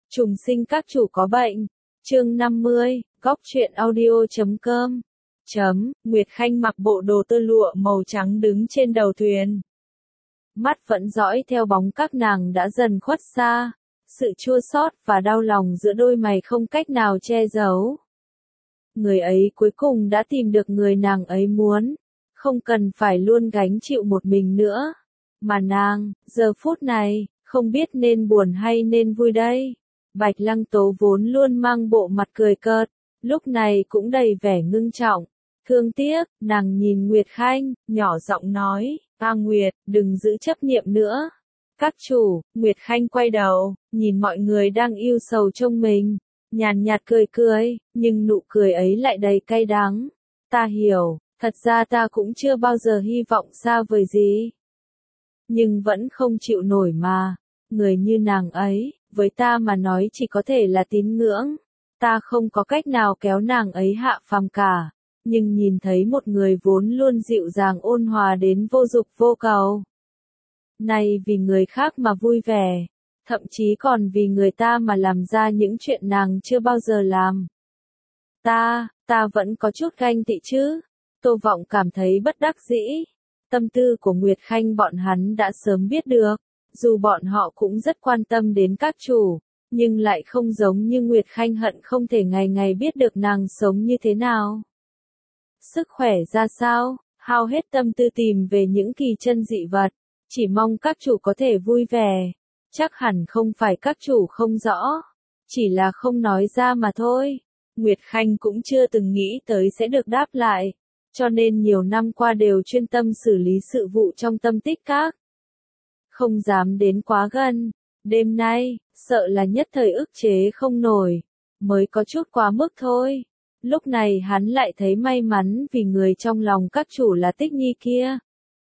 Trùng sinh các chủ có bệnh. Chương 50, góc truyện audio.com. Nguyệt Khanh mặc bộ đồ tơ lụa màu trắng đứng trên đầu thuyền. Mắt vẫn dõi theo bóng các nàng đã dần khuất xa. Sự chua xót và đau lòng giữa đôi mày không cách nào che giấu. Người ấy cuối cùng đã tìm được người nàng ấy muốn. Không cần phải luôn gánh chịu một mình nữa. Mà nàng, giờ phút này, không biết nên buồn hay nên vui đây. Bạch Lăng Tố vốn luôn mang bộ mặt cười cợt, lúc này cũng đầy vẻ ngưng trọng. Thương tiếc, nàng nhìn Nguyệt Khanh, nhỏ giọng nói, Nguyệt, đừng giữ chấp niệm nữa. Các chủ, Nguyệt Khanh quay đầu, nhìn mọi người đang yêu sầu trông mình, nhàn nhạt cười cười, nhưng nụ cười ấy lại đầy cay đắng. Ta hiểu, thật ra ta cũng chưa bao giờ hy vọng xa vời gì. Nhưng vẫn không chịu nổi mà, người như nàng ấy, với ta mà nói chỉ có thể là tín ngưỡng. Ta không có cách nào kéo nàng ấy hạ phàm cả, nhưng nhìn thấy một người vốn luôn dịu dàng ôn hòa đến vô dục vô cầu. Này vì người khác mà vui vẻ, thậm chí còn vì người ta mà làm ra những chuyện nàng chưa bao giờ làm. Ta vẫn có chút ganh tị chứ. Tô Vọng cảm thấy bất đắc dĩ. Tâm tư của Nguyệt Khanh bọn hắn đã sớm biết được. Dù bọn họ cũng rất quan tâm đến các chủ, nhưng lại không giống như Nguyệt Khanh hận không thể ngày ngày biết được nàng sống như thế nào. Sức khỏe ra sao, hao hết tâm tư tìm về những kỳ chân dị vật, chỉ mong các chủ có thể vui vẻ. Chắc hẳn không phải các chủ không rõ, chỉ là không nói ra mà thôi. Nguyệt Khanh cũng chưa từng nghĩ tới sẽ được đáp lại, cho nên nhiều năm qua đều chuyên tâm xử lý sự vụ trong Tâm Tích Các. Không dám đến quá gần, đêm nay, sợ là nhất thời ức chế không nổi, mới có chút quá mức thôi. Lúc này hắn lại thấy may mắn vì người trong lòng các chủ là Tích Nhi kia.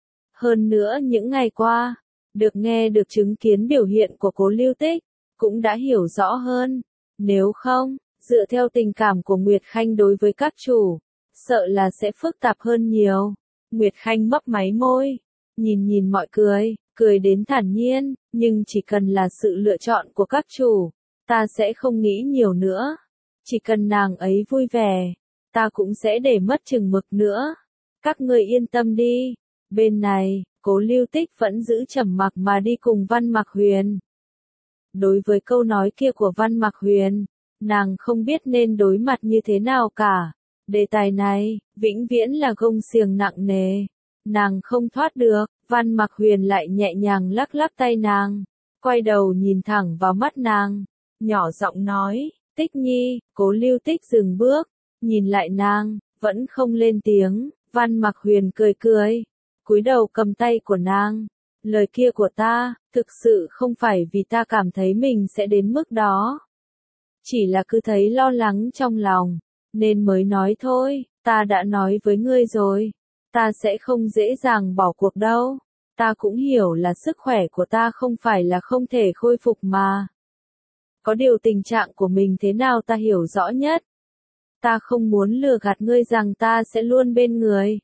Hơn nữa những ngày qua, được nghe được chứng kiến biểu hiện của Cố Lưu Tích, cũng đã hiểu rõ hơn. Nếu không, dựa theo tình cảm của Nguyệt Khanh đối với các chủ, sợ là sẽ phức tạp hơn nhiều. Nguyệt Khanh mấp máy môi, nhìn mọi cười đến thản nhiên, nhưng chỉ cần là sự lựa chọn của các chủ, ta sẽ không nghĩ nhiều nữa. Chỉ cần nàng ấy vui vẻ, ta cũng sẽ để mất chừng mực nữa. Các ngươi yên tâm đi. Bên này, Cố Lưu Tích vẫn giữ trầm mặc mà đi cùng Văn Mặc Huyền. Đối với câu nói kia của Văn Mặc Huyền, nàng không biết nên đối mặt như thế nào cả. Đề tài này, vĩnh viễn là gông xiềng nặng nề. Nàng không thoát được. Văn Mặc Huyền lại nhẹ nhàng lắc lắc tay nàng, quay đầu nhìn thẳng vào mắt nàng, nhỏ giọng nói, Tích Nhi. Cố Lưu Tích dừng bước, nhìn lại nàng, vẫn không lên tiếng. Văn Mặc Huyền cười cười, cúi đầu cầm tay của nàng. Lời kia của ta, thực sự không phải vì ta cảm thấy mình sẽ đến mức đó. Chỉ là cứ thấy lo lắng trong lòng, nên mới nói thôi. Ta đã nói với ngươi rồi, ta sẽ không dễ dàng bỏ cuộc đâu. Ta cũng hiểu là sức khỏe của ta không phải là không thể khôi phục mà. Có điều tình trạng của mình thế nào ta hiểu rõ nhất. Ta không muốn lừa gạt ngươi rằng ta sẽ luôn bên người.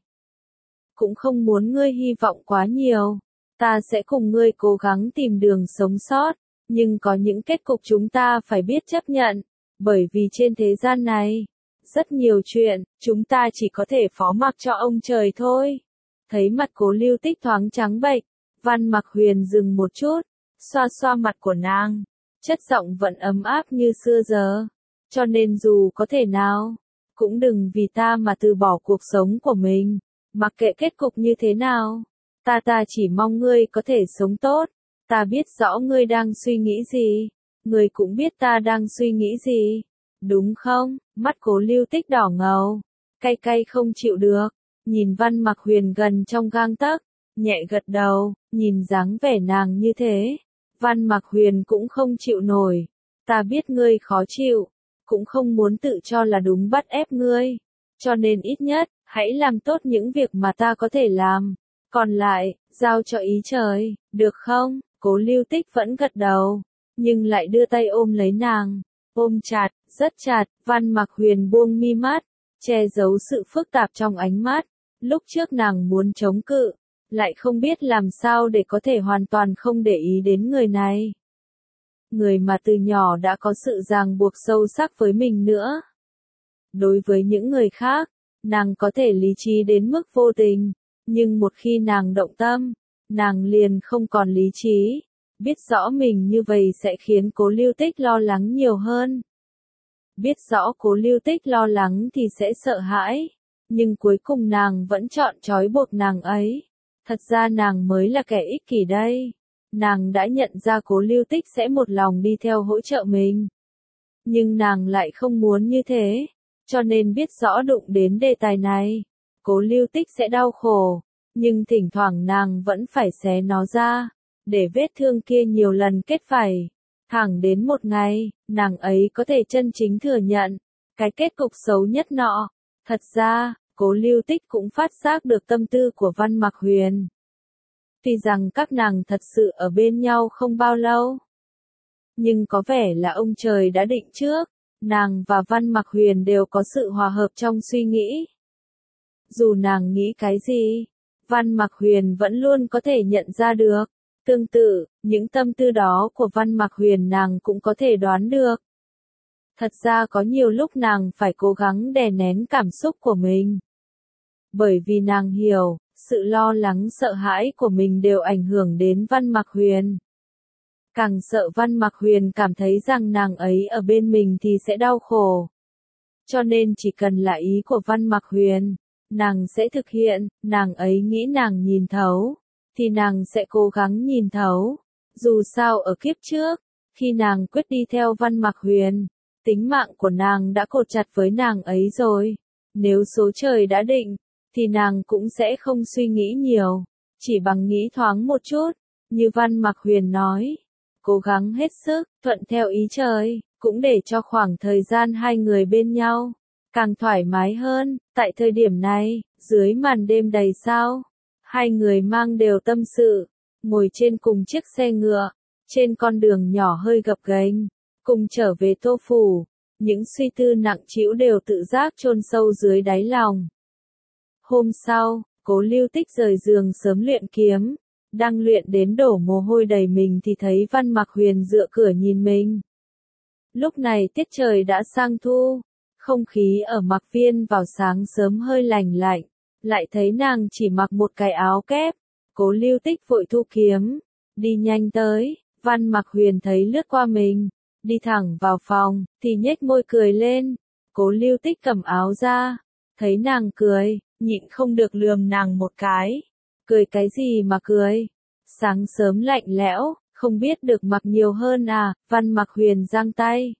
Cũng không muốn ngươi hy vọng quá nhiều. Ta sẽ cùng ngươi cố gắng tìm đường sống sót, nhưng có những kết cục chúng ta phải biết chấp nhận, bởi vì trên thế gian này, rất nhiều chuyện, chúng ta chỉ có thể phó mặc cho ông trời thôi. Thấy mặt Cố Lưu Tích thoáng trắng bệch, Văn Mặc Huyền dừng một chút, xoa xoa mặt của nàng, chất giọng vẫn ấm áp như xưa giờ. Cho nên dù có thể nào, cũng đừng vì ta mà từ bỏ cuộc sống của mình, mặc kệ kết cục như thế nào. Ta chỉ mong ngươi có thể sống tốt. Ta biết rõ ngươi đang suy nghĩ gì, ngươi cũng biết ta đang suy nghĩ gì, đúng không? Mắt Cố Lưu Tích đỏ ngầu, cay cay không chịu được, nhìn Văn Mặc Huyền gần trong gang tấc, nhẹ gật đầu, nhìn dáng vẻ nàng như thế, Văn Mặc Huyền cũng không chịu nổi. Ta biết ngươi khó chịu, cũng không muốn tự cho là đúng bắt ép ngươi, cho nên ít nhất, hãy làm tốt những việc mà ta có thể làm, còn lại, giao cho ý trời, được không? Cố Lưu Tích vẫn gật đầu, nhưng lại đưa tay ôm lấy nàng, ôm chặt, rất chặt. Văn Mặc Huyền buông mi mắt, che giấu sự phức tạp trong ánh mắt. Lúc trước nàng muốn chống cự, lại không biết làm sao để có thể hoàn toàn không để ý đến người này. người mà từ nhỏ đã có sự ràng buộc sâu sắc với mình nữa. Đối với những người khác, nàng có thể lý trí đến mức vô tình, nhưng một khi nàng động tâm, nàng liền không còn lý trí. Biết rõ mình như vậy sẽ khiến Cố Lưu Tích lo lắng nhiều hơn. Biết rõ Cố Lưu Tích lo lắng thì sẽ sợ hãi, nhưng cuối cùng nàng vẫn chọn trói buộc nàng ấy. Thật ra nàng mới là kẻ ích kỷ đây. Nàng đã nhận ra Cố Lưu Tích sẽ một lòng đi theo hỗ trợ mình. Nhưng nàng lại không muốn như thế, cho nên biết rõ đụng đến đề tài này, Cố Lưu Tích sẽ đau khổ, nhưng thỉnh thoảng nàng vẫn phải xé nó ra, để vết thương kia nhiều lần kết vảy. Thẳng đến một ngày, nàng ấy có thể chân chính thừa nhận cái kết cục xấu nhất nọ. Thật ra, Cố Lưu Tích cũng phát giác được tâm tư của Văn Mặc Huyền. Tuy rằng các nàng thật sự ở bên nhau không bao lâu, nhưng có vẻ là ông trời đã định trước, nàng và Văn Mặc Huyền đều có sự hòa hợp trong suy nghĩ. Dù nàng nghĩ cái gì, Văn Mặc Huyền vẫn luôn có thể nhận ra được. Tương tự, những tâm tư đó của Văn Mặc Huyền nàng cũng có thể đoán được. Thật ra có nhiều lúc nàng phải cố gắng đè nén cảm xúc của mình. Bởi vì nàng hiểu, sự lo lắng sợ hãi của mình đều ảnh hưởng đến Văn Mặc Huyền. Càng sợ Văn Mặc Huyền cảm thấy rằng nàng ấy ở bên mình thì sẽ đau khổ. Cho nên chỉ cần là ý của Văn Mặc Huyền, nàng sẽ thực hiện. Nàng ấy nghĩ nàng nhìn thấu, thì nàng sẽ cố gắng nhìn thấu. Dù sao ở kiếp trước, khi nàng quyết đi theo Văn Mặc Huyền, tính mạng của nàng đã cột chặt với nàng ấy rồi. Nếu số trời đã định, thì nàng cũng sẽ không suy nghĩ nhiều, chỉ bằng nghĩ thoáng một chút, như Văn Mặc Huyền nói. Cố gắng hết sức, thuận theo ý trời, cũng để cho khoảng thời gian hai người bên nhau càng thoải mái hơn. Tại thời điểm này, dưới màn đêm đầy sao, hai người mang đều tâm sự, ngồi trên cùng chiếc xe ngựa, trên con đường nhỏ hơi gập ghềnh, cùng trở về Tô Phủ. Những suy tư nặng trĩu đều tự giác chôn sâu dưới đáy lòng. Hôm sau, Cố Lưu Tích rời giường sớm luyện kiếm. Đang luyện đến đổ mồ hôi đầy mình thì thấy Văn Mặc Huyền dựa cửa nhìn mình. Lúc này tiết trời đã sang thu, không khí ở Mặc Viên vào sáng sớm hơi lành lạnh, lại thấy nàng chỉ mặc một cái áo kép. Cố Lưu Tích vội thu kiếm, đi nhanh tới. Văn Mặc Huyền thấy lướt qua mình, đi thẳng vào phòng, thì nhếch môi cười lên. Cố Lưu Tích cầm áo ra, thấy nàng cười, nhịn không được lườm nàng một cái. Cười cái gì mà cười? Sáng sớm lạnh lẽo, không biết được mặc nhiều hơn à? Văn Mặc Huyền giang tay,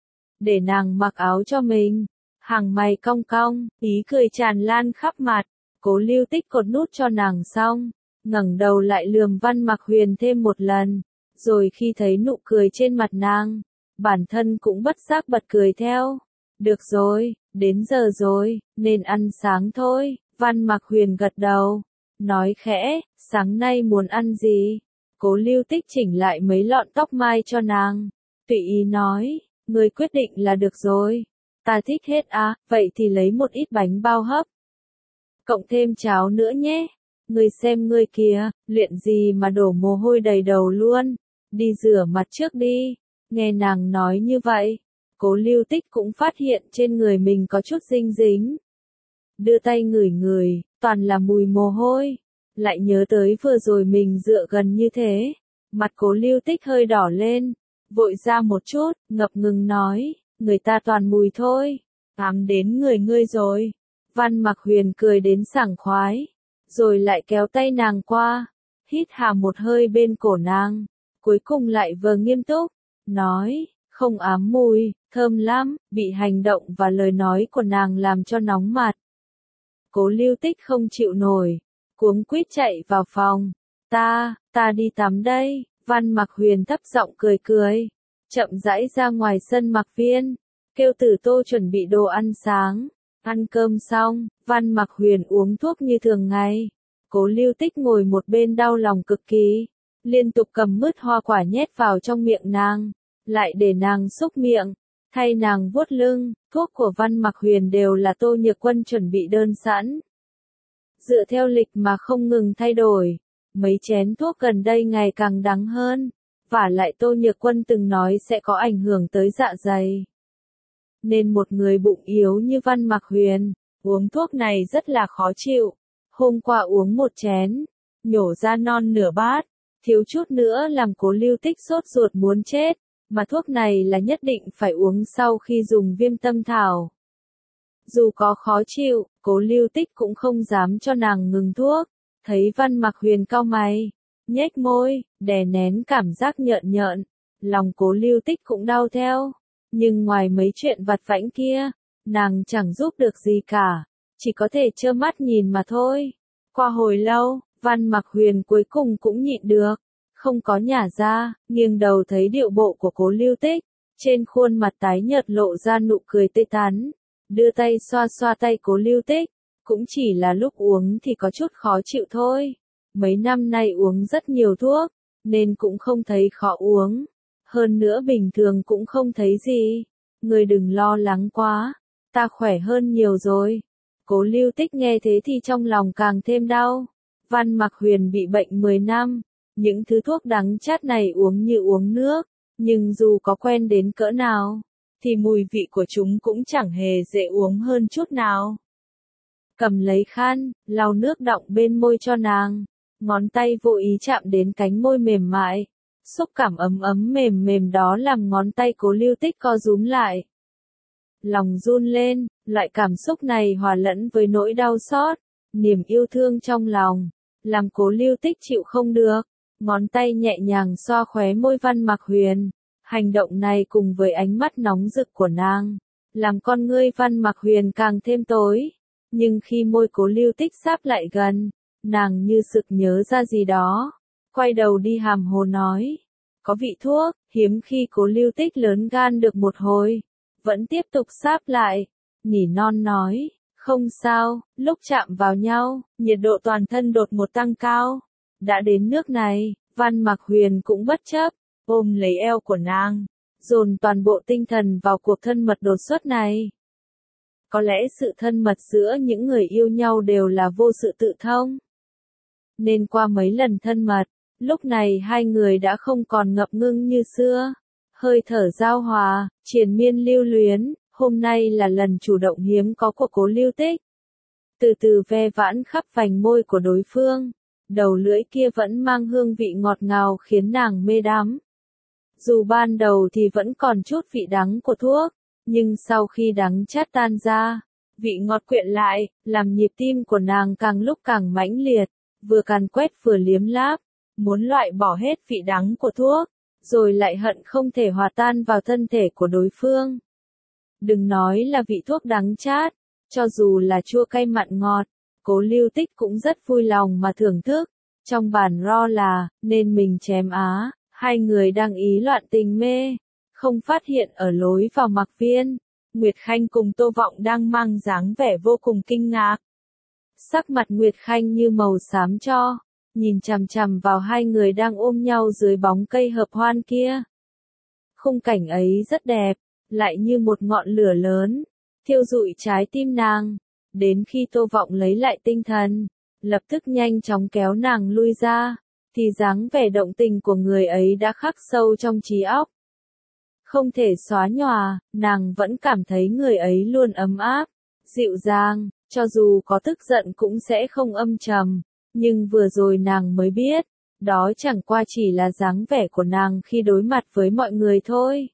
để nàng mặc áo cho mình. Hàng mày cong cong, ý cười tràn lan khắp mặt. Cố Lưu Tích cột nút cho nàng xong, ngẩng đầu lại lườm Văn Mặc Huyền thêm một lần. Rồi khi thấy nụ cười trên mặt nàng, bản thân cũng bất giác bật cười theo. Được rồi, đến giờ rồi, nên ăn sáng thôi. Văn Mặc Huyền gật đầu, nói khẽ, sáng nay muốn ăn gì? Cố Lưu Tích chỉnh lại mấy lọn tóc mai cho nàng, tùy ý nói, ngươi quyết định là được rồi. Ta thích hết à, vậy thì lấy một ít bánh bao hấp. Cộng thêm cháo nữa nhé. Ngươi xem ngươi kìa, luyện gì mà đổ mồ hôi đầy đầu luôn. Đi rửa mặt trước đi. Nghe nàng nói như vậy, Cố Lưu Tích cũng phát hiện trên người mình có chút dinh dính. Đưa tay ngửi ngửi, toàn là mùi mồ hôi. Lại nhớ tới vừa rồi mình dựa gần như thế. Mặt Cố Lưu Tích hơi đỏ lên, vội ra một chút, ngập ngừng nói, người ta toàn mùi thôi. Ám đến người ngươi rồi. Văn Mặc Huyền cười đến sảng khoái, rồi lại kéo tay nàng qua, hít hà một hơi bên cổ nàng, cuối cùng lại vừa nghiêm túc, nói, không ám mùi, thơm lắm. Bị hành động và lời nói của nàng làm cho nóng mặt. Cố Lưu Tích không chịu nổi, cuống quýt chạy vào phòng. Ta đi tắm đây. Văn Mặc Huyền thấp giọng cười cười, chậm rãi ra ngoài sân Mặc Viên, kêu Tử Tô chuẩn bị đồ ăn sáng. Ăn cơm xong, Văn Mặc Huyền uống thuốc như thường ngày. Cố Lưu Tích ngồi một bên đau lòng cực kỳ, liên tục cầm mứt hoa quả nhét vào trong miệng nàng, lại để nàng xúc miệng, thay nàng vuốt lưng. Thuốc của Văn Mặc Huyền đều là Tô Nhược Quân chuẩn bị đơn sẵn, dựa theo lịch mà không ngừng thay đổi. Mấy chén thuốc gần đây ngày càng đắng hơn, Vả lại Tô Nhược Quân từng nói sẽ có ảnh hưởng tới dạ dày. Nên một người bụng yếu như Văn Mặc Huyền, uống thuốc này rất là khó chịu. Hôm qua uống một chén, nhổ ra non nửa bát, thiếu chút nữa làm Cố Lưu Tích sốt ruột muốn chết, mà thuốc này là nhất định phải uống sau khi dùng Viêm Tâm Thảo. Dù có khó chịu, Cố Lưu Tích cũng không dám cho nàng ngừng thuốc, thấy Văn Mặc Huyền cau mày, nhếch môi, đè nén cảm giác nhợn nhợn, lòng Cố Lưu Tích cũng đau theo, nhưng ngoài mấy chuyện vặt vãnh kia, nàng chẳng giúp được gì cả, chỉ có thể trơ mắt nhìn mà thôi. Qua hồi lâu, Văn Mặc Huyền cuối cùng cũng nhịn được, không có nhả ra, nghiêng đầu thấy điệu bộ của Cố Lưu Tích, trên khuôn mặt tái nhợt lộ ra nụ cười tươi tắn, đưa tay xoa xoa tay Cố Lưu Tích, cũng chỉ là lúc uống thì có chút khó chịu thôi. Mấy năm nay uống rất nhiều thuốc, nên cũng không thấy khó uống. Hơn nữa bình thường cũng không thấy gì. Người đừng lo lắng quá, ta khỏe hơn nhiều rồi. Cố Lưu Tích nghe thế thì trong lòng càng thêm đau. Văn Mặc Huyền bị bệnh 10 năm, những thứ thuốc đắng chát này uống như uống nước, nhưng dù có quen đến cỡ nào, thì mùi vị của chúng cũng chẳng hề dễ uống hơn chút nào. Cầm lấy khăn, lau nước đọng bên môi cho nàng, ngón tay vô ý chạm đến cánh môi mềm mại, xúc cảm ấm ấm mềm mềm đó làm ngón tay Cố Lưu Tích co rúm lại. Lòng run lên, loại cảm xúc này hòa lẫn với nỗi đau xót, niềm yêu thương trong lòng, làm Cố Lưu Tích chịu không được, ngón tay nhẹ nhàng xoa khóe môi Văn Mặc Huyền. Hành động này cùng với ánh mắt nóng rực của nàng, làm con ngươi Văn Mặc Huyền càng thêm tối. Nhưng khi môi Cố Lưu Tích sáp lại gần, nàng như sực nhớ ra gì đó, quay đầu đi hàm hồ nói, có vị thuốc, hiếm khi Cố Lưu Tích lớn gan được một hồi, vẫn tiếp tục sáp lại, nỉ non nói, không sao, lúc chạm vào nhau, nhiệt độ toàn thân đột ngột tăng cao. Đã đến nước này, Văn Mặc Huyền cũng bất chấp, ôm lấy eo của nàng, dồn toàn bộ tinh thần vào cuộc thân mật đột xuất này. Có lẽ sự thân mật giữa những người yêu nhau đều là vô sự tự thông. Nên qua mấy lần thân mật, lúc này hai người đã không còn ngập ngưng như xưa. Hơi thở giao hòa, triền miên lưu luyến, hôm nay là lần chủ động hiếm có của Cố Lưu Tích. Từ từ ve vãn khắp vành môi của đối phương, đầu lưỡi kia vẫn mang hương vị ngọt ngào khiến nàng mê đắm. Dù ban đầu thì vẫn còn chút vị đắng của thuốc, nhưng sau khi đắng chát tan ra, vị ngọt quyện lại, làm nhịp tim của nàng càng lúc càng mãnh liệt, vừa càn quét vừa liếm láp, muốn loại bỏ hết vị đắng của thuốc, rồi lại hận không thể hòa tan vào thân thể của đối phương. Đừng nói là vị thuốc đắng chát, cho dù là chua cay mặn ngọt, Cố Lưu Tích cũng rất vui lòng mà thưởng thức. Trong bản ro là, nên mình chém á, hai người đang ý loạn tình mê, không phát hiện ở lối vào mặc viên, Nguyệt Khanh cùng Tô Vọng đang mang dáng vẻ vô cùng kinh ngạc. Sắc mặt Nguyệt Khanh như màu xám cho, nhìn chằm chằm vào hai người đang ôm nhau dưới bóng cây hợp hoan kia. Khung cảnh ấy rất đẹp, lại như một ngọn lửa lớn, thiêu rụi trái tim nàng. Đến khi Tô Vọng lấy lại tinh thần, lập tức nhanh chóng kéo nàng lui ra, thì dáng vẻ động tình của người ấy đã khắc sâu trong trí óc. Không thể xóa nhòa, nàng vẫn cảm thấy người ấy luôn ấm áp, dịu dàng, cho dù có tức giận cũng sẽ không âm trầm, nhưng vừa rồi nàng mới biết, đó chẳng qua chỉ là dáng vẻ của nàng khi đối mặt với mọi người thôi.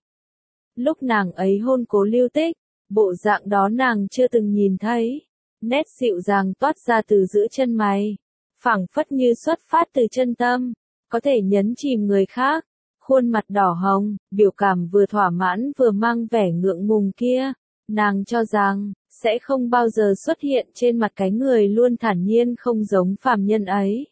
Lúc nàng ấy hôn Cố Lưu Tích, bộ dạng đó nàng chưa từng nhìn thấy, nét dịu dàng toát ra từ giữa chân mày, phảng phất như xuất phát từ chân tâm, có thể nhấn chìm người khác. Khuôn mặt đỏ hồng, biểu cảm vừa thỏa mãn vừa mang vẻ ngượng ngùng kia, nàng cho rằng, sẽ không bao giờ xuất hiện trên mặt cái người luôn thản nhiên không giống phàm nhân ấy.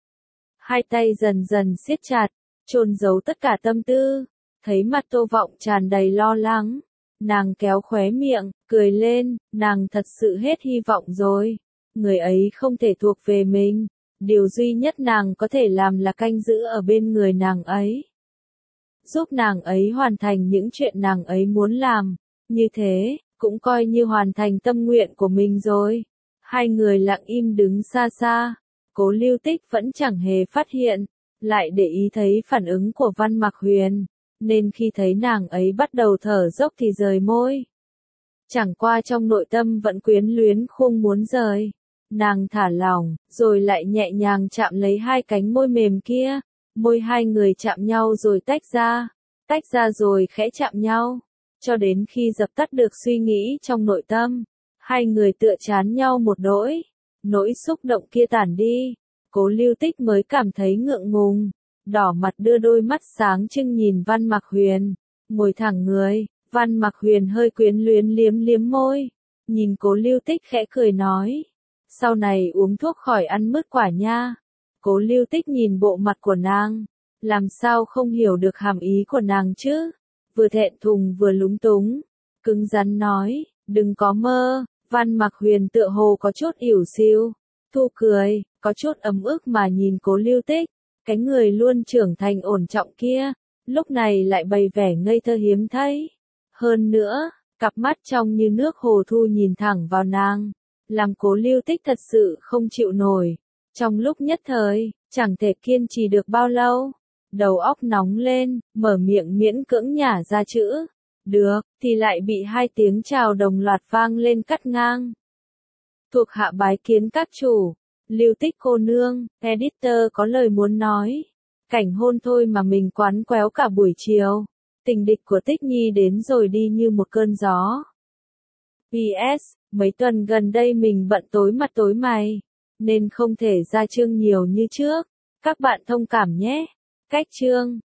Hai tay dần dần siết chặt, chôn giấu tất cả tâm tư, thấy mặt Tô Vọng tràn đầy lo lắng, nàng kéo khóe miệng, cười lên, nàng thật sự hết hy vọng rồi, người ấy không thể thuộc về mình, điều duy nhất nàng có thể làm là canh giữ ở bên người nàng ấy. Giúp nàng ấy hoàn thành những chuyện nàng ấy muốn làm, như thế, cũng coi như hoàn thành tâm nguyện của mình rồi. Hai người lặng im đứng xa xa, Cố Lưu Tích vẫn chẳng hề phát hiện, lại để ý thấy phản ứng của Văn Mặc Huyền, nên khi thấy nàng ấy bắt đầu thở dốc thì rời môi. Chẳng qua trong nội tâm vẫn quyến luyến không muốn rời. Nàng thả lỏng, rồi lại nhẹ nhàng chạm lấy hai cánh môi mềm kia. Môi hai người chạm nhau rồi tách ra rồi khẽ chạm nhau. Cho đến khi dập tắt được suy nghĩ trong nội tâm, hai người tựa chán nhau một nỗi xúc động kia tản đi. Cố Lưu Tích mới cảm thấy ngượng ngùng, đỏ mặt đưa đôi mắt sáng trưng nhìn Văn Mặc Huyền, ngồi thẳng người. Văn Mặc Huyền hơi quyến luyến liếm liếm môi, nhìn Cố Lưu Tích khẽ cười nói, sau này uống thuốc khỏi ăn mứt quả nha. Cố Lưu Tích nhìn bộ mặt của nàng, làm sao không hiểu được hàm ý của nàng chứ, vừa thẹn thùng vừa lúng túng, cứng rắn nói, đừng có mơ. Văn Mặc Huyền tựa hồ có chút ỉu xìu, thu cười, có chút ấm ức mà nhìn Cố Lưu Tích, cái người luôn trưởng thành ổn trọng kia, lúc này lại bày vẻ ngây thơ hiếm thấy. Hơn nữa, cặp mắt trong như nước hồ thu nhìn thẳng vào nàng, làm Cố Lưu Tích thật sự không chịu nổi. Trong lúc nhất thời, chẳng thể kiên trì được bao lâu, đầu óc nóng lên, mở miệng miễn cưỡng nhả ra chữ được, thì lại bị hai tiếng chào đồng loạt vang lên cắt ngang. Thuộc hạ bái kiến các chủ, Lưu Tích cô nương, editor có lời muốn nói. Cảnh hôn thôi mà mình quán quéo cả buổi chiều. Tình địch của Tích Nhi đến rồi đi như một cơn gió. PS, mấy tuần gần đây mình bận tối mặt tối mày, nên không thể ra chương nhiều như trước. Các bạn thông cảm nhé. Cách chương